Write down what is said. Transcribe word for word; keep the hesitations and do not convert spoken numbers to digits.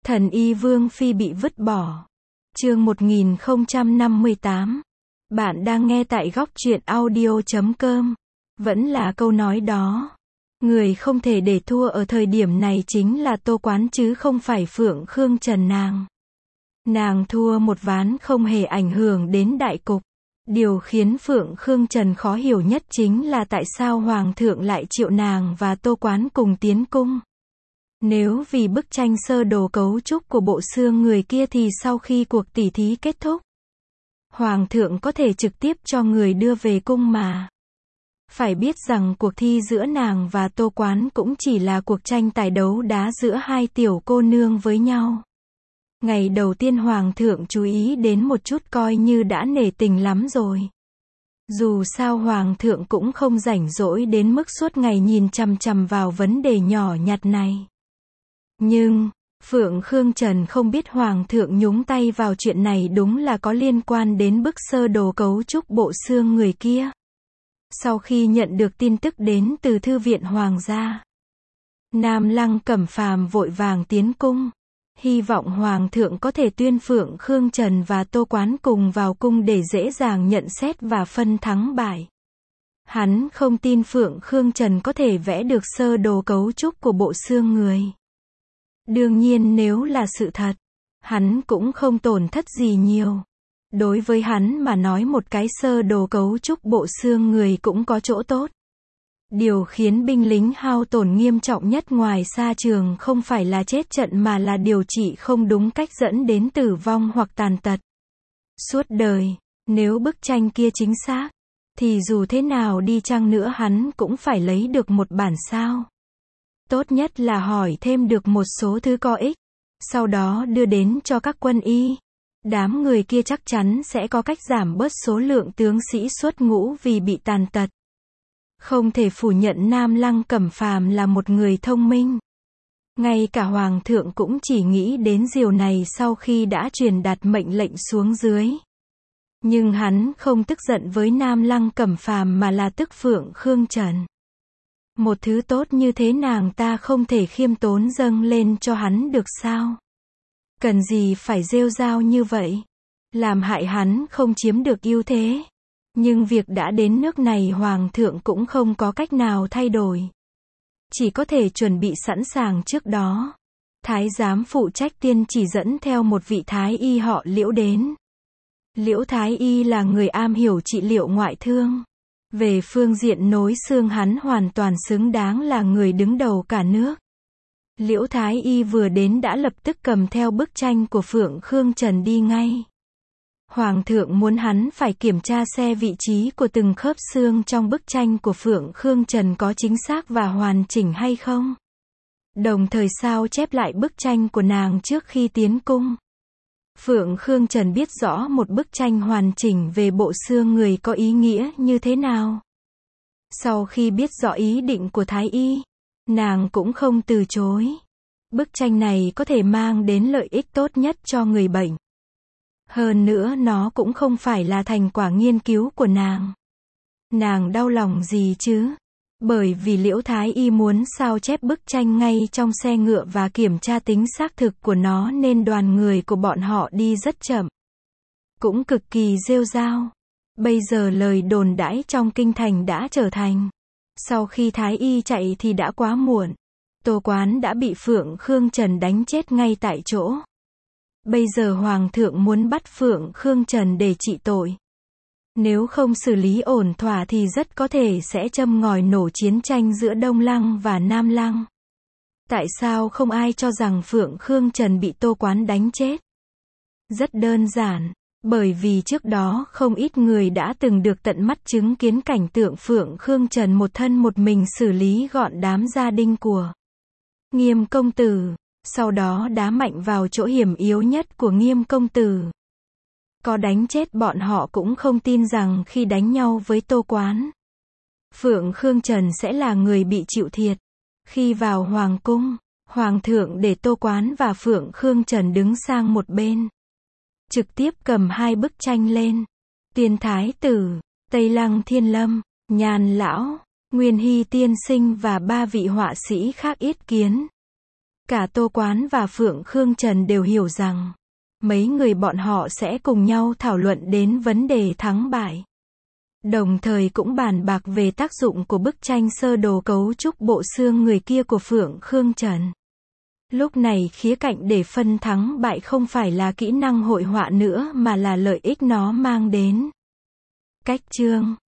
Thần y Vương Phi bị vứt bỏ. Chương một nghìn không trăm năm mươi tám. Bạn đang nghe tại góc truyện audio chấm com. Vẫn là câu nói đó. Người không thể để thua ở thời điểm này chính là Tô Quán chứ không phải Phượng Khương Trần nàng. Nàng thua một ván không hề ảnh hưởng đến đại cục. Điều khiến Phượng Khương Trần khó hiểu nhất chính là tại sao Hoàng thượng lại triệu nàng và Tô Quán cùng tiến cung. Nếu vì bức tranh sơ đồ cấu trúc của bộ xương người kia thì sau khi cuộc tỉ thí kết thúc, Hoàng thượng có thể trực tiếp cho người đưa về cung mà. Phải biết rằng cuộc thi giữa nàng và Tô Quán cũng chỉ là cuộc tranh tài đấu đá giữa hai tiểu cô nương với nhau. Ngày đầu tiên Hoàng thượng chú ý đến một chút coi như đã nể tình lắm rồi. Dù sao Hoàng thượng cũng không rảnh rỗi đến mức suốt ngày nhìn chằm chằm vào vấn đề nhỏ nhặt này. Nhưng, Phượng Khương Trần không biết Hoàng thượng nhúng tay vào chuyện này đúng là có liên quan đến bức sơ đồ cấu trúc bộ xương người kia. Sau khi nhận được tin tức đến từ Thư viện Hoàng gia, Nam Lăng Cẩm Phàm vội vàng tiến cung. Hy vọng Hoàng thượng có thể tuyên Phượng Khương Trần và Tô Quán cùng vào cung để dễ dàng nhận xét và phân thắng bại. Hắn không tin Phượng Khương Trần có thể vẽ được sơ đồ cấu trúc của bộ xương người. Đương nhiên nếu là sự thật, hắn cũng không tổn thất gì nhiều. Đối với hắn mà nói một cái sơ đồ cấu trúc bộ xương người cũng có chỗ tốt. Điều khiến binh lính hao tổn nghiêm trọng nhất ngoài xa trường không phải là chết trận mà là điều trị không đúng cách dẫn đến tử vong hoặc tàn tật. Suốt đời, nếu bức tranh kia chính xác, thì dù thế nào đi chăng nữa hắn cũng phải lấy được một bản sao. Tốt nhất là hỏi thêm được một số thứ có ích, sau đó đưa đến cho các quân y. Đám người kia chắc chắn sẽ có cách giảm bớt số lượng tướng sĩ xuất ngũ vì bị tàn tật. Không thể phủ nhận Nam Lăng Cẩm Phàm là một người thông minh. Ngay cả Hoàng thượng cũng chỉ nghĩ đến điều này sau khi đã truyền đạt mệnh lệnh xuống dưới. Nhưng hắn không tức giận với Nam Lăng Cẩm Phàm mà là tức Phượng Khương Trần. Một thứ tốt như thế nàng ta không thể khiêm tốn dâng lên cho hắn được sao? Cần gì phải rêu rao như vậy? Làm hại hắn không chiếm được ưu thế. Nhưng việc đã đến nước này Hoàng thượng cũng không có cách nào thay đổi. Chỉ có thể chuẩn bị sẵn sàng trước đó. Thái giám phụ trách tiên chỉ dẫn theo một vị thái y họ Liễu đến. Liễu thái y là người am hiểu trị liệu ngoại thương. Về phương diện nối xương hắn hoàn toàn xứng đáng là người đứng đầu cả nước. Liễu thái y vừa đến đã lập tức cầm theo bức tranh của Phượng Khương Trần đi ngay. Hoàng thượng muốn hắn phải kiểm tra xe vị trí của từng khớp xương trong bức tranh của Phượng Khương Trần có chính xác và hoàn chỉnh hay không. Đồng thời sao chép lại bức tranh của nàng trước khi tiến cung. Phượng Khương Trần biết rõ một bức tranh hoàn chỉnh về bộ xương người có ý nghĩa như thế nào. Sau khi biết rõ ý định của Thái y, nàng cũng không từ chối. Bức tranh này có thể mang đến lợi ích tốt nhất cho người bệnh. Hơn nữa nó cũng không phải là thành quả nghiên cứu của nàng. Nàng đau lòng gì chứ? Bởi vì Liễu Thái y muốn sao chép bức tranh ngay trong xe ngựa và kiểm tra tính xác thực của nó nên đoàn người của bọn họ đi rất chậm. Cũng cực kỳ rêu rao. Bây giờ lời đồn đãi trong kinh thành đã trở thành. Sau khi Thái y chạy thì đã quá muộn. Tô Quán đã bị Phượng Khương Trần đánh chết ngay tại chỗ. Bây giờ Hoàng thượng muốn bắt Phượng Khương Trần để trị tội. Nếu không xử lý ổn thỏa thì rất có thể sẽ châm ngòi nổ chiến tranh giữa Đông Lăng và Nam Lăng. Tại sao không ai cho rằng Phượng Khương Trần bị Tô Quán đánh chết? Rất đơn giản, bởi vì trước đó không ít người đã từng được tận mắt chứng kiến cảnh tượng Phượng Khương Trần một thân một mình xử lý gọn đám gia đình của Nghiêm công tử. Sau đó đá mạnh vào chỗ hiểm yếu nhất của Nghiêm công tử. Có đánh chết bọn họ cũng không tin rằng khi đánh nhau với Tô Quán, Phượng Khương Trần sẽ là người bị chịu thiệt. Khi vào Hoàng cung, Hoàng thượng để Tô Quán và Phượng Khương Trần đứng sang một bên. Trực tiếp cầm hai bức tranh lên. Tiên Thái tử, Tây Lăng Thiên Lâm, Nhàn Lão, Nguyên Hy Tiên Sinh và ba vị họa sĩ khác yết kiến. Cả Tô Quán và Phượng Khương Trần đều hiểu rằng, mấy người bọn họ sẽ cùng nhau thảo luận đến vấn đề thắng bại. Đồng thời cũng bàn bạc về tác dụng của bức tranh sơ đồ cấu trúc bộ xương người kia của Phượng Khương Trần. Lúc này khía cạnh để phân thắng bại không phải là kỹ năng hội họa nữa mà là lợi ích nó mang đến. Cách chương